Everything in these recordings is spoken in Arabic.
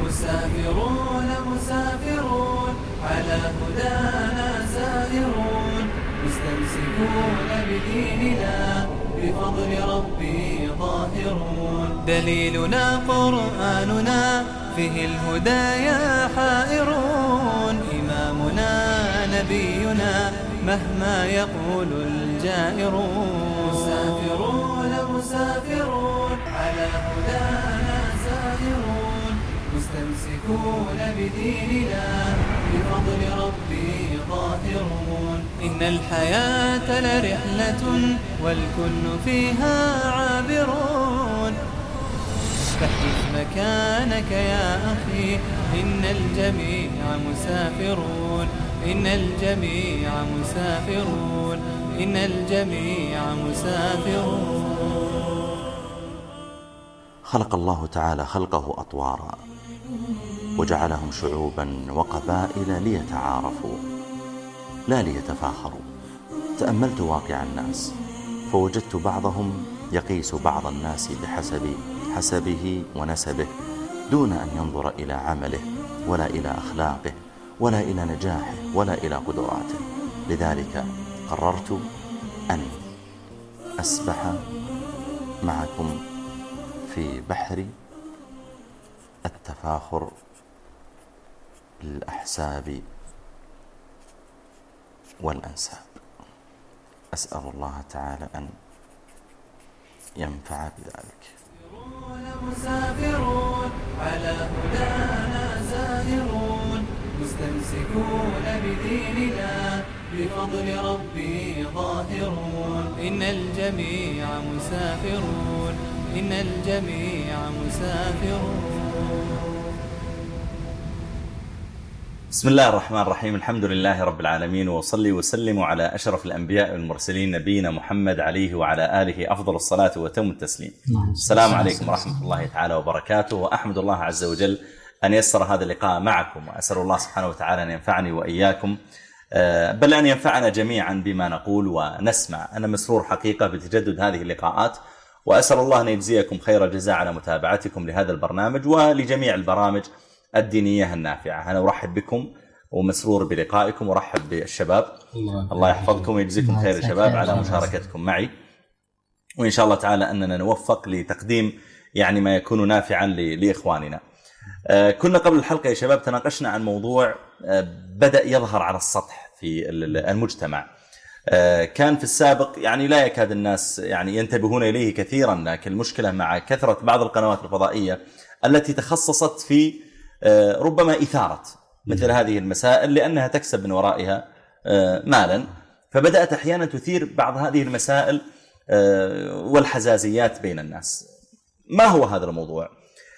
مسافرون مسافرون على هدانا سائرون مستمسكون بديننا بفضل ربي ظاهرون. دليلنا قرآننا فيه الهدايا حائرون. إمامنا نبينا مهما يقول الجائرون. مسافرون مسافرون على هدانا سائرون مستمسكون بديننا بفضل ربي ظاهرون. إن الحياة لرحلة والكل فيها عابرون. فاحجز مكانك يا أخي إن الجميع مسافرون. إن الجميع مسافرون. إن الجميع مسافرون. خلق الله تعالى خلقه أطوارا وجعلهم شعوبا وقبائل ليتعارفوا لا ليتفاخروا. تأملت واقع الناس فوجدت بعضهم يقيس بعض الناس بحسب حسبه ونسبه دون أن ينظر إلى عمله ولا إلى أخلاقه ولا إلى نجاحه ولا إلى قدراته. لذلك قررت أن أسبح معكم في بحر التفاخر بالأحساب والأنساب. أسأل الله تعالى أن ينفع بذلك. مسافرون على هدانا سائرون مستمسكون بديننا بفضل ربي ظاهرون. إن الجميع مسافرون. إن الجميع مسافرون. بسم الله الرحمن الرحيم. الحمد لله رب العالمين، وصلي وسلم على أشرف الأنبياء والمرسلين نبينا محمد عليه وعلى آله أفضل الصلاة وتم التسليم. السلام عليكم ورحمة الله تعالى وبركاته. وأحمد الله عز وجل أن يسر هذا اللقاء معكم، وأسأل الله سبحانه وتعالى أن ينفعني وإياكم، بل أن ينفعنا جميعا بما نقول ونسمع. أنا مسرور حقيقة بتجدد هذه اللقاءات، وأسأل الله أن يجزيكم خير الجزاء على متابعتكم لهذا البرنامج ولجميع البرامج الدينية النافعة. أنا أرحب بكم ومسرور بلقائكم، ورحب بالشباب. الله يحفظكم ويجزيكم خير الشباب على مشاركتكم معي، وإن شاء الله تعالى أننا نوفق لتقديم يعني ما يكون نافعا لإخواننا. كنا قبل الحلقة يا شباب تناقشنا عن موضوع بدأ يظهر على السطح في المجتمع. كان في السابق يعني لا يكاد الناس يعني ينتبهون إليه كثيرا، لكن المشكلة مع كثرة بعض القنوات الفضائية التي تخصصت في ربما إثارة مثل هذه المسائل لأنها تكسب من ورائها مالا، فبدأت أحيانا تثير بعض هذه المسائل والحزازيات بين الناس. ما هو هذا الموضوع؟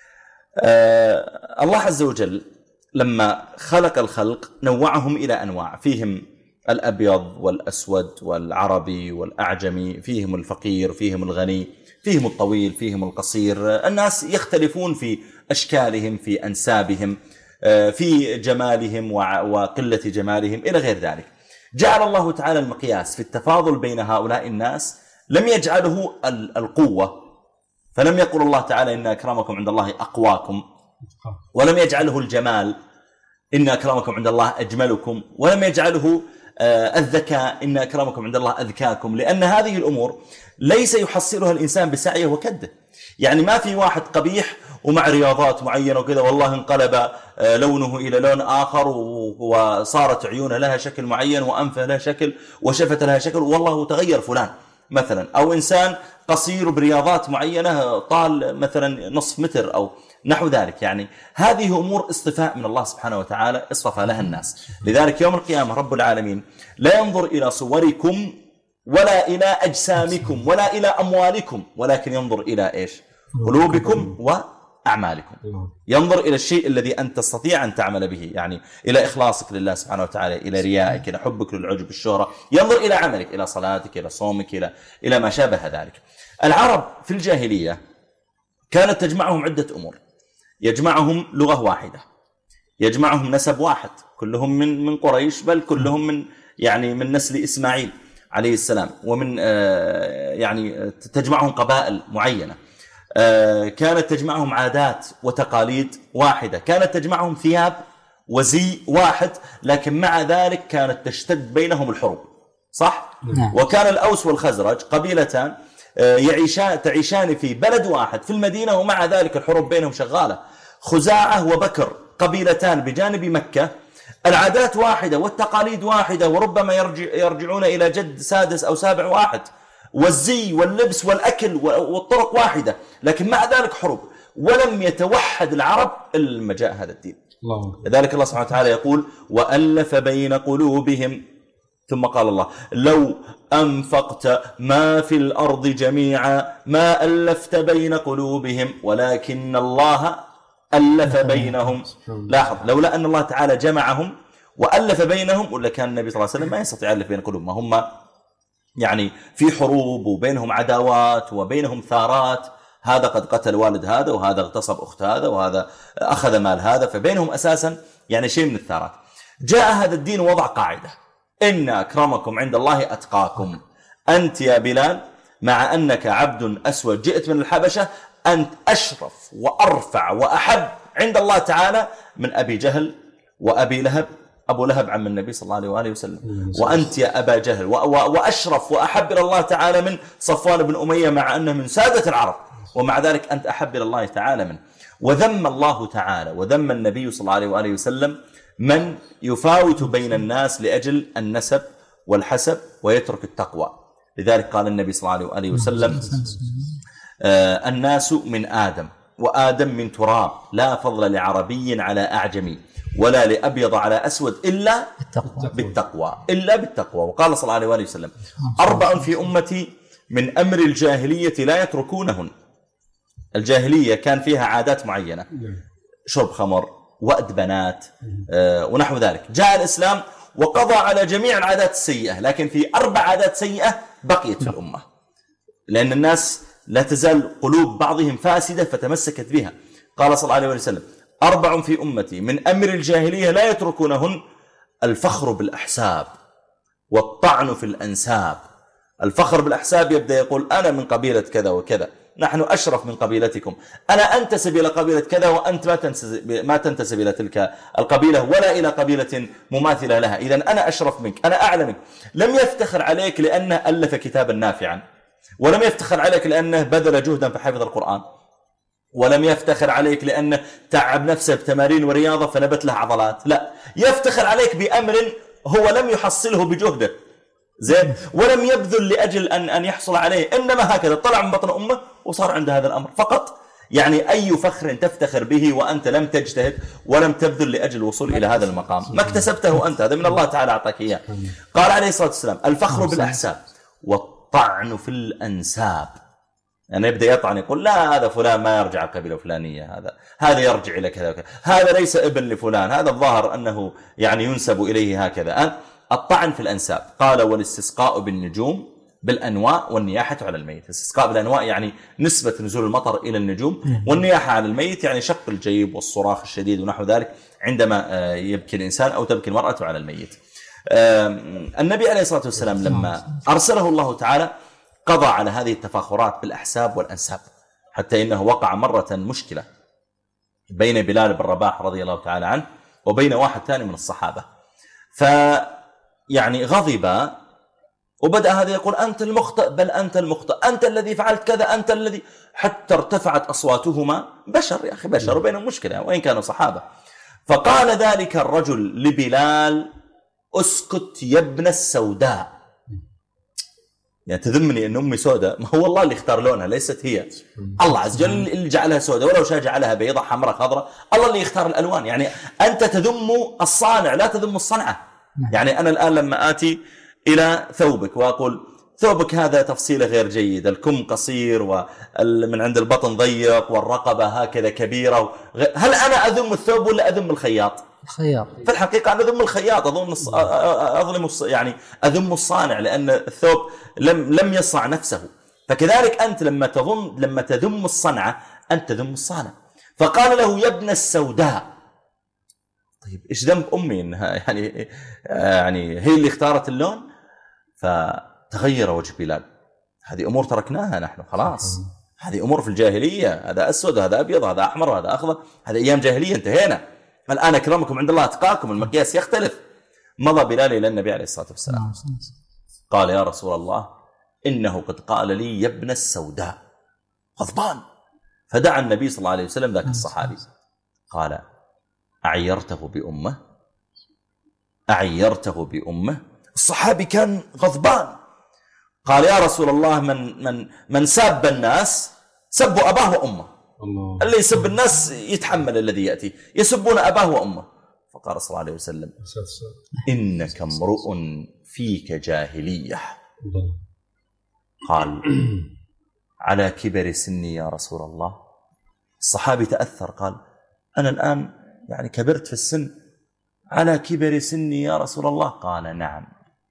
الله عز وجل لما خلق الخلق نوعهم إلى أنواع، فيهم الأبيض والأسود والعربي والأعجمي، فيهم الفقير فيهم الغني، فيهم الطويل فيهم القصير. الناس يختلفون في أشكالهم، في أنسابهم، في جمالهم وقلة جمالهم إلى غير ذلك. جعل الله تعالى المقياس في التفاضل بين هؤلاء الناس، لم يجعله القوة، فلم يقل الله تعالى إن أكرمكم عند الله أقواكم، ولم يجعله الجمال إن أكرمكم عند الله أجملكم، ولم يجعله الذكاء إن أكرمكم عند الله أذكاكم، لأن هذه الأمور ليس يحصلها الإنسان بسعيه وكده. يعني ما في واحد قبيح ومع رياضات معينة وكذا والله انقلب لونه إلى لون آخر وصارت عيونه لها شكل معين وأنفه لها شكل وشفته لها شكل والله تغير فلان مثلا، أو إنسان قصير برياضات معينة طال مثلا نصف متر أو نحو ذلك. يعني هذه أمور اصطفاء من الله سبحانه وتعالى اصطفى لها الناس. لذلك يوم القيامة رب العالمين لا ينظر إلى صوركم ولا إلى أجسامكم ولا إلى أموالكم، ولكن ينظر إلى إيش؟ قلوبكم وأعمالكم. ينظر إلى الشيء الذي أنت تستطيع أن تعمل به، يعني إلى إخلاصك لله سبحانه وتعالى، إلى ريائك، إلى حبك للعجب الشهرة. ينظر إلى عملك، إلى صلاتك، إلى صومك، إلى ما شابه ذلك. العرب في الجاهلية كانت تجمعهم عدة أمور. يجمعهم لغة واحدة، يجمعهم نسب واحد، كلهم من قريش، بل كلهم من نسل إسماعيل عليه السلام، ومن يعني تجمعهم قبائل معينة. كانت تجمعهم عادات وتقاليد واحدة، كانت تجمعهم ثياب وزي واحد، لكن مع ذلك كانت تشتد بينهم الحروب، صح؟ وكان الأوس والخزرج قبيلتان تعيشان في بلد واحد في المدينة، ومع ذلك الحروب بينهم شغالة. خزاعة وبكر قبيلتان بجانب مكة، العادات واحدة والتقاليد واحدة، وربما يرجعون إلى جد سادس أو سابع واحد، والزي واللبس والأكل والطرق واحدة، لكن مع ذلك حروب، ولم يتوحد العرب إلا لما جاء هذا الدين. لذلك الله سبحانه وتعالى يقول وألف بين قلوبهم، ثم قال الله لو أنفقت ما في الأرض جميعا ما ألفت بين قلوبهم ولكن الله ألف بينهم. لاحظ، لولا أن الله تعالى جمعهم وألف بينهم ولا كان النبي صلى الله عليه وسلم ما يستطيع ألف بين قلوبهم. هم يعني في حروب وبينهم عداوات وبينهم ثارات، هذا قد قتل والد هذا، وهذا اغتصب أخت هذا، وهذا أخذ مال هذا، فبينهم أساسا يعني شيء من الثارات. جاء هذا الدين ووضع قاعدة: إن أكرمكم عند الله أتقاكم. أنت يا بلال مع أنك عبد أسود جئت من الحبشة، أنت أشرف وأرفع وأحب عند الله تعالى من أبي جهل وأبي لهب. أبو لهب عم النبي صلى الله عليه وآله وسلم، وأنت يا أبا جهل وأشرف وأحب إلى الله تعالى من صفوان بن أمية مع أنه من سادة العرب، ومع ذلك أنت أحب إلى الله تعالى منه. وذم الله تعالى وذم النبي صلى الله عليه وآله وسلم من يفاوت بين الناس لأجل النسب والحسب ويترك التقوى. لذلك قال النبي صلى الله عليه وآله وسلم الناس من آدم وآدم من تراب، لا فضل لعربي على أعجمي ولا لأبيض على أسود إلا بالتقوى، إلا بالتقوى. وقال صلى الله عليه وآله وسلم 4 في أمتي من أمر الجاهلية لا يتركونهن. الجاهلية كان فيها عادات معينة، شرب خمر، وأد بنات ونحو ذلك. جاء الإسلام وقضى على جميع العادات السيئة، لكن في 4 عادات سيئة بقيت في الأمة، لأن الناس لا تزال قلوب بعضهم فاسدة فتمسكت بها. قال صلى الله عليه وسلم 4 في أمتي من أمر الجاهلية لا يتركونهن: الفخر بالأحساب والطعن في الأنساب. الفخر بالأحساب يبدأ يقول أنا من قبيلة كذا وكذا، نحن أشرف من قبيلتكم، أنا أنتسب إلى قبيلة كذا وأنت ما تنتسب إلى تلك القبيلة ولا إلى قبيلة مماثلة لها، إذن أنا أشرف منك، أنا أعلى منك. لم يفتخر عليك لأنه ألف كتابا نافعا، ولم يفتخر عليك لأنه بذل جهدا في حفظ القرآن، ولم يفتخر عليك لأنه تعب نفسه بتمارين ورياضة فنبت له عضلات، لا، يفتخر عليك بأمر هو لم يحصله بجهده، زين، ولم يبذل لأجل أن يحصل عليه، إنما هكذا طلع من بطن أمه وصار عند هذا الأمر فقط. يعني أي فخر تفتخر به وأنت لم تجتهد ولم تبذل لأجل الوصول إلى هذا المقام، ما اكتسبته أنت، هذا من الله تعالى أعطاك إياه. قال عليه الصلاة والسلام الفخر بالأحساب والطعن في الأنساب. يعني يبدأ يطعن، يقول لا هذا فلان ما يرجع القبيلة الفلانية، هذا يرجع إلى كذا وكذا، هذا ليس ابن لفلان، هذا الظاهر أنه يعني ينسب إليه هكذا. الطعن في الأنساب. قال والاستسقاء بالنجوم بالأنواء والنياحة على الميت. الاستسقاء بالأنواء يعني نسبة نزول المطر إلى النجوم، والنياحة على الميت يعني شق الجيب والصراخ الشديد ونحو ذلك عندما يبكي الإنسان أو تبكي المرأة على الميت. النبي عليه الصلاة والسلام لما أرسله الله تعالى قضى على هذه التفاخرات بالأحساب والأنساب، حتى إنه وقع مرة مشكلة بين بلال بن رباح رضي الله تعالى عنه وبين واحد ثاني من الصحابة، يعني غضب، وبدأ هذا يقول أنت المخطئ، بل أنت المخطئ، أنت الذي فعلت كذا، أنت الذي، حتى ارتفعت أصواتهما. بشر يا أخي، بشر وبينهم مشكلة وإن كانوا صحابة. فقال ذلك الرجل لبلال اسكت يا ابن السوداء. يعني تذمني أن أمي سوداء؟ ما هو الله اللي اختار لونها، ليست هي. الله عز وجل اللي جعلها سوداء، ولو شاء جعلها بيضاء حمراء خضراء، الله اللي يختار الألوان. يعني أنت تذم الصانع لا تذم الصنعة. يعني أنا الآن لما آتي إلى ثوبك وأقول ثوبك هذا تفصيله غير جيد، الكم قصير ومن عند البطن ضيق والرقبة هكذا كبيرة، هل أنا أذم الثوب ولا أذم الخياط؟ الخياط. في الحقيقة أنا أذم الخياط، أظلم يعني أذم الصانع، لأن الثوب لم يصنع نفسه. فكذلك أنت لما تذم الصنعة أنت تذم الصانع. فقال له يا ابن السوداء. طيب إيش ذنب أمي إنها يعني هي اللي اختارت اللون؟ فتغير وجه بلال. هذه أمور تركناها نحن خلاص، هذه أمور في الجاهلية، هذا أسود وهذا أبيض وهذا أحمر وهذا أخضر، هذه أيام جاهلية انتهينا. الآن أكرمكم عند الله أتقاكم، المقياس يختلف. مضى بلال إلى النبي عليه الصلاة والسلام قال يا رسول الله إنه قد قال لي يا ابن السوداء، غضبان. فدعا النبي صلى الله عليه وسلم ذاك الصحابي قال أعيرته بأمه؟ أعيرته بأمه؟ الصحابي كان غضبان. قال يا رسول الله من ساب الناس سبوا أباه وأمه. الله. اللي يسب الناس يتحمل الذي يأتي، يسبون أباه وأمه. فقال صلى الله عليه وسلم إنك امرؤ فيك جاهلية. الله. قال على كبر سني يا رسول الله. الصحابي تأثر قال أنا الآن يعني كبرت في السن، على كبر سني يا رسول الله؟ قال نعم.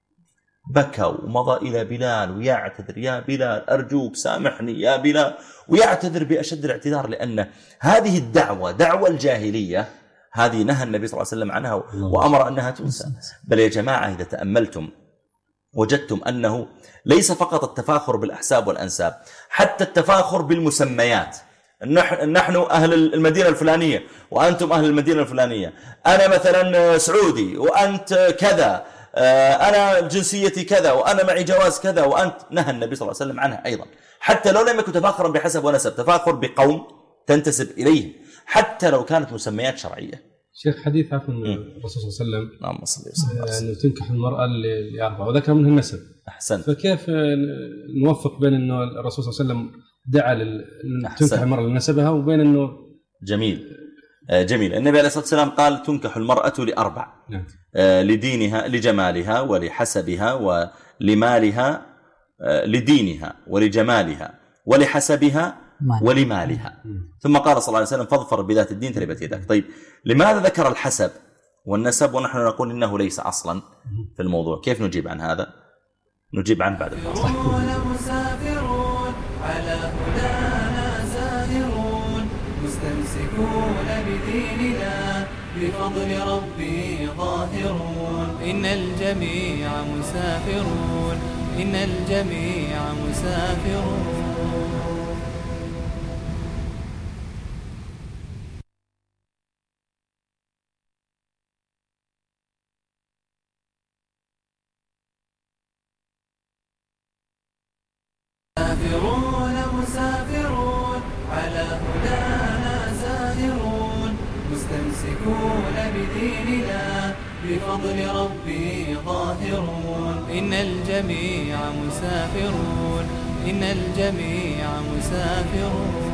بكى ومضى إلى بلال ويعتذر يا بلال أرجوك سامحني يا بلال، ويعتذر بأشد الاعتذار، لأن هذه الدعوة دعوة الجاهلية هذه نهى النبي صلى الله عليه وسلم عنها وأمر أنها تنسى. بل يا جماعة إذا تأملتم وجدتم أنه ليس فقط التفاخر بالأحساب والأنساب، حتى التفاخر بالمسميات. نحن أهل المدينة الفلانية وأنتم أهل المدينة الفلانية، أنا مثلا سعودي وأنت كذا، أنا جنسيتي كذا وأنا معي جواز كذا وأنت. نهى النبي صلى الله عليه وسلم عنها أيضا، حتى لو لم يكن تفاخرا بحسب ونسب، تفاخر بقوم تنتسب إليهم، حتى لو كانت مسميات شرعية. شيخ حديث عفوا الرسول صلى الله عليه وسلم اللهم صل وسلم أنه تنكح المرأة لأربعة وذكر منها النسب. أحسن. فكيف نوفق بين أنه الرسول صلى الله عليه وسلم دعا تنكح المرأة لنسبها وبين أنه جميل النبي عليه الصلاة والسلام قال تنكح المرأة لأربع. نعم. لدينها لجمالها ولحسبها ولمالها، لدينها ولجمالها ولحسبها ولمالها. ثم قال صلى الله عليه وسلم فاظفر بذات الدين تربت يدك. طيب لماذا ذكر الحسب والنسب ونحن نقول إنه ليس أصلا في الموضوع؟ كيف نجيب عن هذا؟ نجيب عنه بعد الفاصل. مسافرون على هدانا زاهرون مستمسكون بديننا بفضل ربي ظاهرون. إن الجميع مسافرون، إن الجميع مسافرون. مسافرون على هدانا زاهرون مستمسكون بديننا بفضل ربي ظاهرون. إن الجميع مسافرون، إن الجميع مسافرون.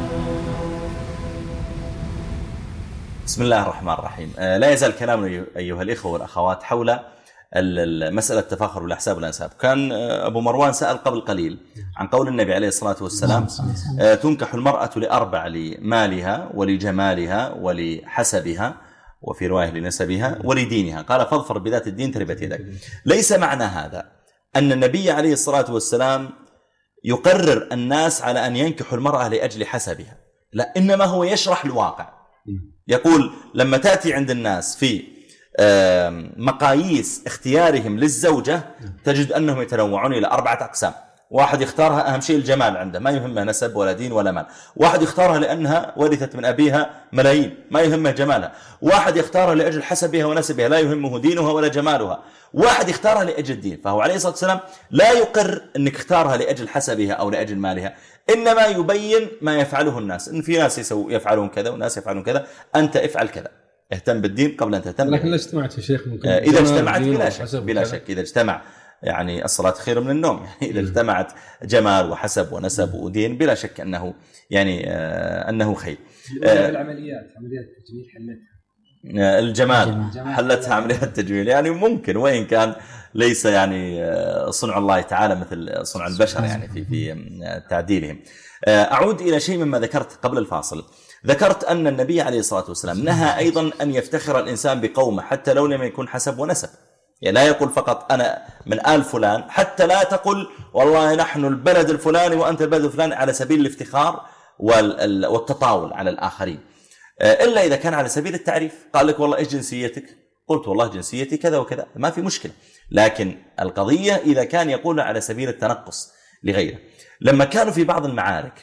بسم الله الرحمن الرحيم. لا يزال كلامنا أيها الإخوة والأخوات حول مسألة التفاخر بالأحساب والأنساب. كان أبو مروان سأل قبل قليل عن قول النبي عليه الصلاة والسلام تنكح المرأة لأربع: لمالها ولجمالها ولحسبها، وفي رواية لنسبها ولدينها. قال فاظفر بذات الدين تربت يدك. ليس معنى هذا أن النبي عليه الصلاة والسلام يقرر الناس على أن ينكحوا المرأة لأجل حسبها، لا، إنما هو يشرح الواقع. يقول لما تأتي عند الناس في مقاييس اختيارهم للزوجة تجد أنهم يتنوعون إلى 4 أقسام. واحد يختارها أهم شيء الجمال عنده، ما يهمه نسب ولا دين ولا مال. واحد يختارها لأنها ورثت من أبيها ملايين، ما يهمه جمالها. واحد يختارها لأجل حسبها ونسبها، لا يهمه دينها ولا جمالها. واحد يختارها لأجل الدين. فهو عليه الصلاة والسلام لا يقر أنك اختارها لأجل حسبها أو لأجل مالها، إنما يبين ما يفعله الناس. إن في ناس يفعلون كذا وناس يفعلون كذا، أنت افعل كذا، اهتم بالدين قبل أن تهتم. لكن لا اجتمعت يا شيخ ممكن إذا اجتمعت بلا شك إذا اجتمع يعني الصلاة خير من النوم. يعني إذا اجتمعت جمال وحسب ونسب ودين بلا شك أنه يعني أنه خير. العمليات عمليات التجميل حلتها الجمال حلتها عمليات التجميل، يعني ممكن، وإن كان ليس يعني صنع الله تعالى مثل صنع البشر يعني في تعديلهم. أعود إلى شيء مما ذكرت قبل الفاصل. ذكرت أن النبي عليه الصلاة والسلام نهى أيضا أن يفتخر الإنسان بقومه حتى لو لم يكن حسب ونسب. يعني لا يقول فقط أنا من آل فلان، حتى لا تقل والله نحن البلد الفلاني وأنت البلد الفلاني على سبيل الافتخار والتطاول على الآخرين، إلا إذا كان على سبيل التعريف. قال لك والله إيش جنسيتك؟ قلت والله جنسيتي كذا وكذا، ما في مشكلة. لكن القضية إذا كان يقول على سبيل التنقص لغيره. لما كانوا في بعض المعارك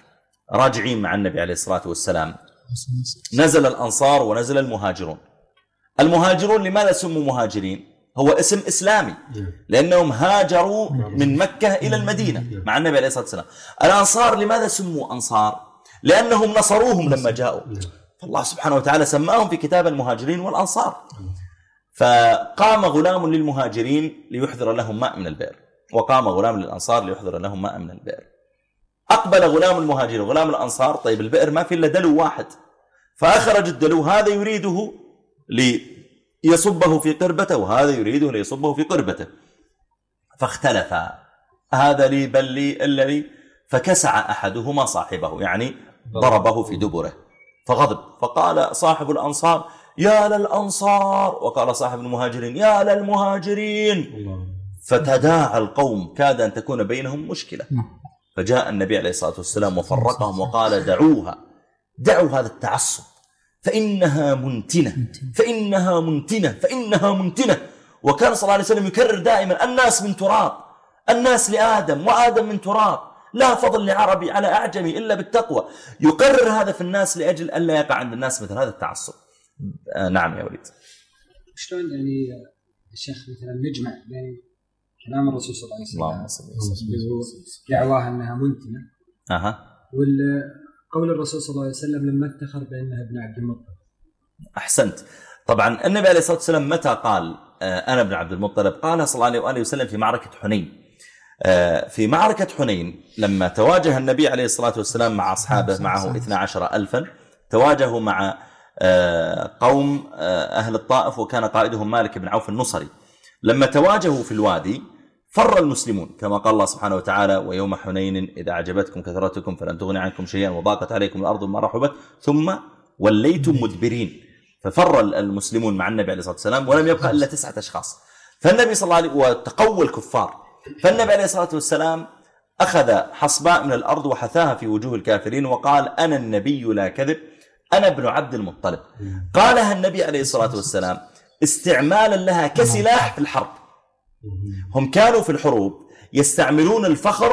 راجعين مع النبي عليه الصلاة والسلام، نزل الأنصار ونزل المهاجرون. المهاجرون لماذا سموا مهاجرين؟ هو اسم إسلامي لأنهم هاجروا من مكة إلى المدينة مع النبي عليه الصلاة والسلام. الأنصار لماذا سموا أنصار؟ لأنهم نصروهم لما جاءوا، فالله سبحانه وتعالى سماهم في كتاب المهاجرين والأنصار. فقام غلام للمهاجرين ليحضر لهم ماء من البئر، وقام غلام للأنصار ليحضر لهم ماء من البئر. أقبل غلام المهاجرين وغلام الأنصار، طيب البئر ما في إلا دلو واحد، فأخرج الدلو، هذا يريده ليصبه في قربته وهذا يريده ليصبه في قربته، فاختلفا، هذا لي بل لي إلا لي، فكسع أحدهما صاحبه، يعني ضربه في دبره فغضب، فقال صاحب الأنصار يا للأنصار، وقال صاحب المهاجرين يا للمهاجرين، فتداعى القوم، كاد أن تكون بينهم مشكلة. فجاء النبي عليه الصلاة والسلام وفرقهم وقال دعوها، دعوا هذا التعصب، فإنها منتنة فإنها منتنة فإنها منتنة. وكان صلى الله عليه وسلم يكرر دائما الناس من تراب، الناس لآدم وآدم من تراب، لا فضل لعربي على أعجمي إلا بالتقوى. يقرر هذا في الناس لأجل ألا يقع عند الناس مثل هذا التعصب. نعم يا وليد. شلون يعني الشيخ مثلا نجمع بين كلام الرسول صلى الله عليه وسلم دعواها أنها منتنة والقول الرسول صلى الله عليه وسلم لما افتخر بأنها ابن عبد المطلب؟ أحسنت. طبعا النبي عليه الصلاة والسلام متى قال أنا ابن عبد المطلب؟ قال صلى الله عليه وسلم في معركة حنين. في معركة حنين لما تواجه النبي عليه الصلاة والسلام مع أصحابه، معه 12,000، تواجهوا مع قوم أهل الطائف، وكان قائدهم مالك بن عوف النصري. لما تواجهوا في الوادي فر المسلمون كما قال الله سبحانه وتعالى ويوم حنين إذا أعجبتكم كثرتكم فلن تغني عنكم شيئا وضاقت عليكم الأرض بما رحبت ثم وليتم مدبرين. ففر المسلمون مع النبي عليه الصلاة والسلام ولم يبقى إلا 9 أشخاص. فالنبي صلى الله عليه وسلم وتقوى الكفار، فالنبي عليه الصلاة والسلام أخذ حصباء من الأرض وحثاها في وجوه الكافرين وقال أنا النبي لا كذب أنا ابن عبد المطلب. قالها النبي عليه الصلاة والسلام استعمالا لها كسلاح في الحرب. هم كانوا في الحروب يستعملون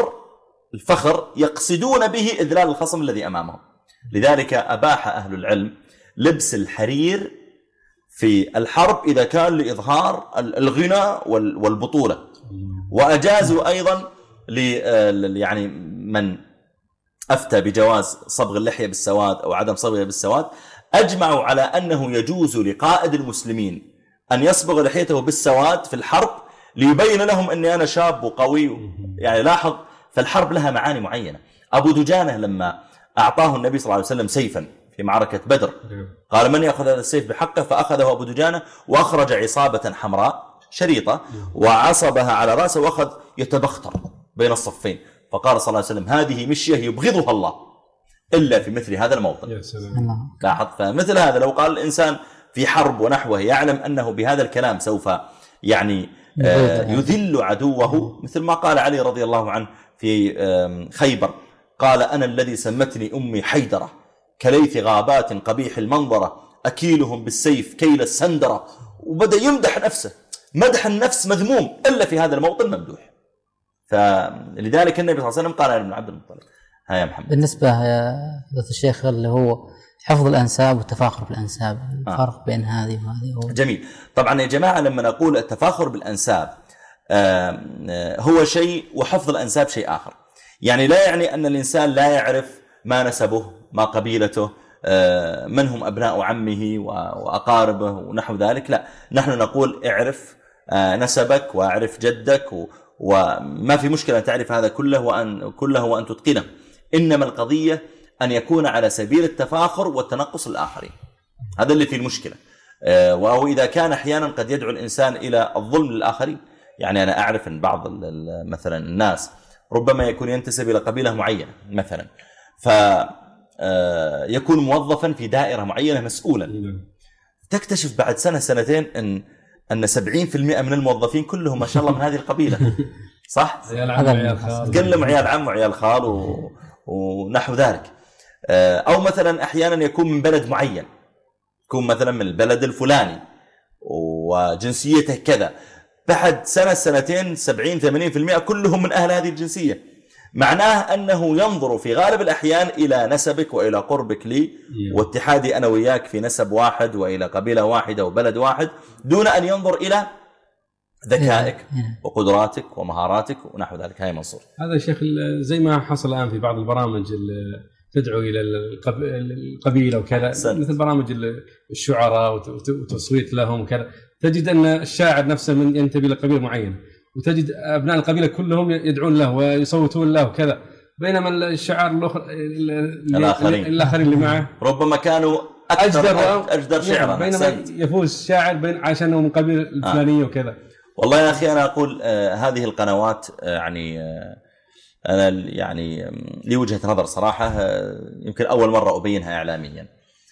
الفخر يقصدون به إذلال الخصم الذي أمامهم. لذلك أباح أهل العلم لبس الحرير في الحرب إذا كان لإظهار الغنى والبطولة، وأجازوا أيضا يعني من أفتى بجواز صبغ اللحية بالسواد أو عدم صبغها بالسواد، أجمعوا على أنه يجوز لقائد المسلمين أن يصبغ لحيته بالسواد في الحرب ليبين لهم أني أنا شاب وقوي. يعني لاحظ، فالحرب لها معاني معينة. أبو دجانة لما أعطاه النبي صلى الله عليه وسلم سيفا في معركة بدر قال من يأخذ هذا السيف بحقه؟ فأخذه أبو دجانة وأخرج عصابة حمراء شريطة وعصبها على رأسه وأخذ يتبختر بين الصفين، فقال صلى الله عليه وسلم هذه مشية يبغضها الله إلا في مثل هذا الموطن. لاحظ، فمثل هذا لو قال الإنسان في حرب ونحوه يعلم أنه بهذا الكلام سوف يعني يذل عدوه، مثل ما قال علي رضي الله عنه في خيبر، قال أنا الذي سمتني أمي حيدرة كليث غابات قبيح المنظرة أكيلهم بالسيف كيل السندرة، وبدأ يمدح نفسه. مدح النفس مذموم إلا في هذا الموطن ممدوح. فلذلك النبي صلى الله عليه وسلم قال ابن عبد المطلب. ها يا محمد. بالنسبة يا الشيخ اللي هو حفظ الأنساب والتفاخر بالأنساب، الفرق بين هذه وهذه. جميل. طبعا يا جماعة لما نقول التفاخر بالأنساب هو شيء وحفظ الأنساب شيء آخر. يعني لا يعني أن الإنسان لا يعرف ما نسبه ما قبيلته من هم أبناء عمه وأقاربه ونحو ذلك، لا، نحن نقول اعرف نسبك واعرف جدك وما في مشكلة أن تعرف هذا كله وأن تتقنه. إنما القضية أن يكون على سبيل التفاخر والتنقص الآخرين، هذا اللي فيه المشكلة. وأو إذا كان أحيانا قد يدعو الإنسان إلى الظلم للآخرين. يعني أنا أعرف أن بعض مثلا الناس ربما يكون ينتسب إلى قبيلة معينة مثلا، فيكون موظفا في دائرة معينة مسؤولا، تكتشف بعد سنة سنتين أن 70% من الموظفين كلهم ما شاء الله من هذه القبيلة، صح؟ كلهم عيال عم وعيال خال ونحو ذلك. أو مثلا أحيانا يكون من بلد معين، يكون مثلا من البلد الفلاني وجنسيته كذا، بعد سنة سنتين 70-80% كلهم من أهل هذه الجنسية. معناه أنه ينظر في غالب الأحيان إلى نسبك وإلى قربك لي واتحادي أنا وياك في نسب واحد وإلى قبيلة واحدة وبلد واحد، دون أن ينظر إلى ذكائك وقدراتك ومهاراتك ونحو ذلك. هاي منصور. هذا يا شيخ زي ما حصل الآن في بعض البرامج تدعو إلى القبيلة وكذا، مثل برامج الشعراء وتصويت لهم وكذا، تجد أن الشاعر نفسه من ينتمي لقبيلة معينة، وتجد أبناء القبيلة كلهم يدعون له ويصوتون له وكذا، بينما الشعار الآخرين اللي معه ربما كانوا أجدر شعرا، بينما يفوز شاعر عشانه من قبيلة الفلانية وكذا. والله يا أخي أنا أقول هذه القنوات يعني أنا يعني لي وجهة نظر صراحة يمكن أول مرة أبينها إعلاميا،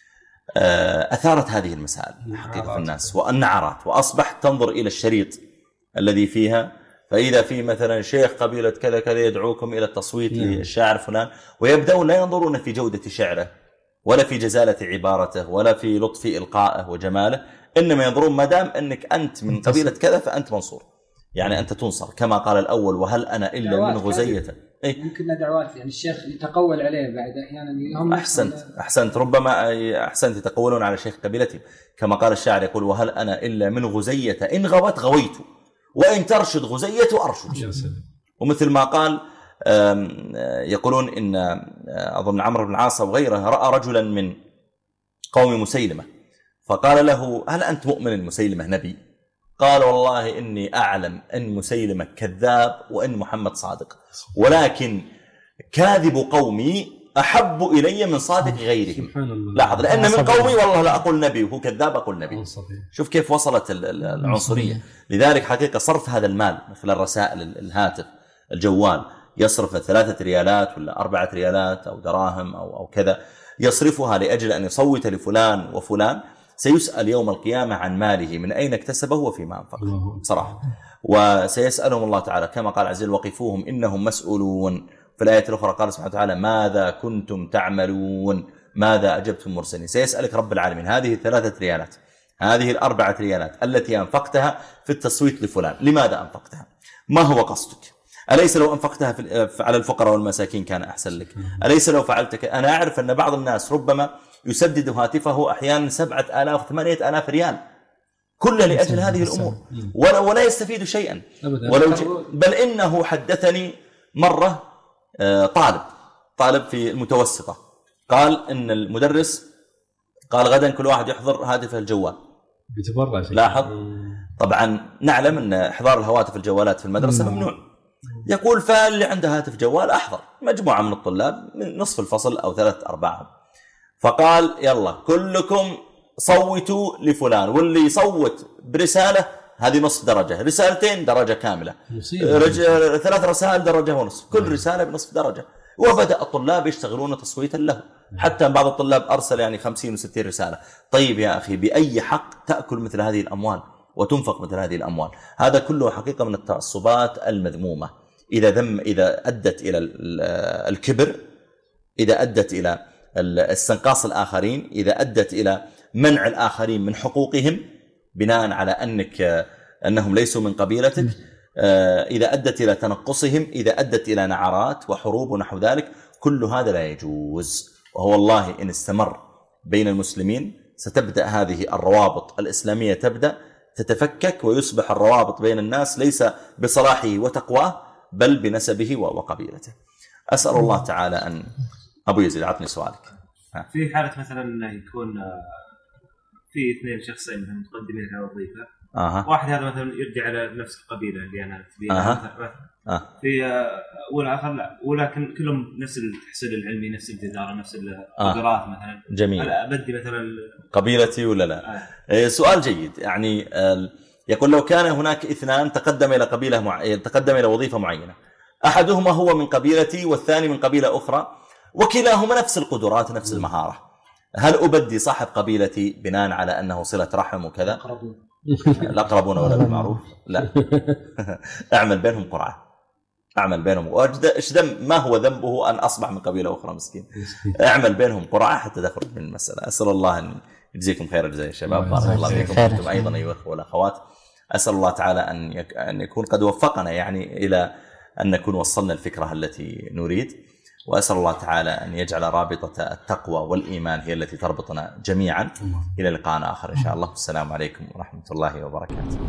أثارت هذه المسائل حقيقة في الناس والنعرات، وأصبحت تنظر إلى الشريط الذي فيها، فإذا في مثلا شيخ قبيلة كذا كذا يدعوكم إلى التصويت للشاعر فلان، ويبدأون لا ينظرون في جودة شعره ولا في جزالة عبارته ولا في لطف إلقائه وجماله، إنما ينظرون ما دام أنك أنت من قبيلة كذا فأنت منصور، يعني أنت تنصر، كما قال الأول وهل أنا إلا من غزية. يمكن دعوات يعني الشيخ يتقول عليه بعد أحيانا هم. أحسنت ربما أحسنت يتقولون على شيخ قبيلتهم، كما قال الشاعر يقول وهل أنا إلا من غزية إن غوت غويت وإن ترشد غزية أرشد. ومثل ما قال يقولون إن أظن عمرو بن العاص وغيره رأى رجلا من قوم مسيلمة فقال له هل أنت مؤمن مسيلمة نبي؟ قال والله إني أعلم أن مسيلمة كذاب وأن محمد صادق، ولكن كاذب قومي أحب إلي من صادق غيرهم. لاحظ، لأن من قومي والله لا أقول نبي وهو كذاب أقول نبي. شوف كيف وصلت العنصرية. لذلك حقيقة صرف هذا المال مثل الرسائل الهاتف الجوال يصرف 3 ريالات ولا 4 ريالات أو دراهم أو كذا، يصرفها لأجل أن يصوت لفلان وفلان، سيسأل يوم القيامة عن ماله من أين اكتسبه وفيما أنفقه صراحة، وسيسألهم الله تعالى كما قال عز وجل وقفوهم إنهم مسؤولون. في الآية الأخرى قال سبحانه وتعالى ماذا كنتم تعملون ماذا أجبتم مرسلين. سيسألك رب العالمين هذه 3 ريالات هذه 4 ريالات التي أنفقتها في التصويت لفلان لماذا أنفقتها؟ ما هو قصدك؟ أليس لو أنفقتها على الفقراء والمساكين كان أحسن لك؟ أليس لو فعلتك؟ أنا أعرف أن بعض الناس ربما يسدد هاتفه أحيانا 7,000 8,000 ريال كله لأجل هذه الأمور ولا يستفيد شيئا بل إنه حدثني مرة طالب في المتوسطة قال إن المدرس قال غدا كل واحد يحضر هاتفه الجوال. لاحظ طبعا نعلم أن إحضار الهواتف الجوالات في المدرسة ممنوع. يقول فاللي عنده هاتف جوال أحضر مجموعة من الطلاب من نصف الفصل أو 3/4، فقال يلا كلكم صوتوا لفلان، واللي يصوت برسالة هذه نصف درجة، رسالتين درجة كاملة، 3 رسائل درجة ونصف، كل رسالة بنصف درجة. وبدأ الطلاب يشتغلون تصويتا له، حتى بعض الطلاب أرسل يعني 50 و60 رسالة. طيب يا أخي بأي حق تأكل مثل هذه الأموال وتنفق مثل هذه الأموال؟ هذا كله حقيقة من التعصبات المذمومة، إذا أدت إلى الكبر، إذا أدت إلى استنقاص الآخرين، إذا أدت إلى منع الآخرين من حقوقهم بناء على أنهم ليسوا من قبيلتك، إذا أدت إلى تنقصهم، إذا أدت إلى نعرات وحروب ونحو ذلك، كل هذا لا يجوز. وهو والله إن استمر بين المسلمين ستبدأ هذه الروابط الإسلامية تتفكك، ويصبح الروابط بين الناس ليس بصلاحه وتقواه بل بنسبه وقبيلته. أسأل الله تعالى أن أبو يزيد عطني سؤالك. في حالة مثلا يكون في 2 شخصين متقدمين على وظيفة، واحد هذا مثلا يرجع على نفس القبيلة اللي أنا مثلا في والآخر لا، ولكن كلهم نفس التحصيل العلمي نفس الجدارة نفس القدرات مثلا. جميل. أبدي مثلا قبيلتي ولا لا؟ سؤال جيد. يعني يقول لو كان هناك 2 تقدم إلى تقدم إلى وظيفة معينة، أحدهما هو من قبيلتي والثاني من قبيلة أخرى، وكلاهما نفس القدرات نفس المهارة، هل أبدي صاحب قبيلتي بناء على أنه صلة رحم وكذا؟ لا أقربون ولا بالمعروف، لا أعمل بينهم قرعة، أعمل بينهم ما هو ذنبه أن أصبح من قبيلة أخرى مسكين، أعمل بينهم قرعة حتى تخرج من المسألة. أسأل الله أن يجزيكم خير الجزاء يا شباب، بارك الله فيكم أنتم أيضا أيها الأخوة والأخوات. أسأل الله تعالى أن يكون قد وفقنا يعني إلى أن نكون وصلنا الفكرة التي نريد. وأسأل الله تعالى أن يجعل رابطة التقوى والإيمان هي التي تربطنا جميعا. إلى لقاء آخر إن شاء الله. السلام عليكم ورحمة الله وبركاته.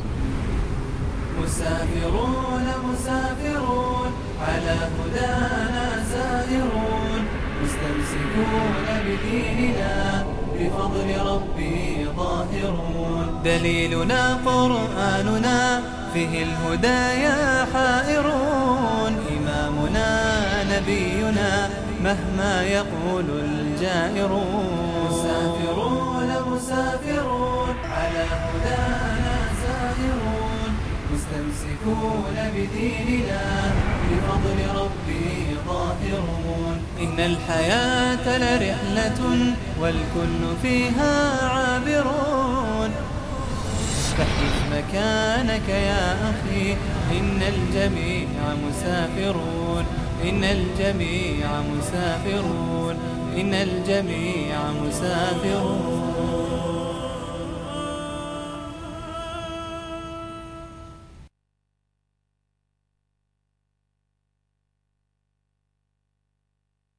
مسافرون مسافرون على هدانا سائرون مستمسكون بديننا بفضل ربي ظاهرون. دليلنا قرآننا فيه الهدايا حائرون. إمامنا نبينا مهما يقول الجائرون. مسافرون مسافرون على هدانا سائرون مستمسكون بديننا بفضل ربي ظاهرون. إن الحياة لرحلة والكل فيها عابرون. فاحجز مكانك يا أخي إن الجميع مسافرون. إن الجميع مسافرون. إن الجميع مسافرون.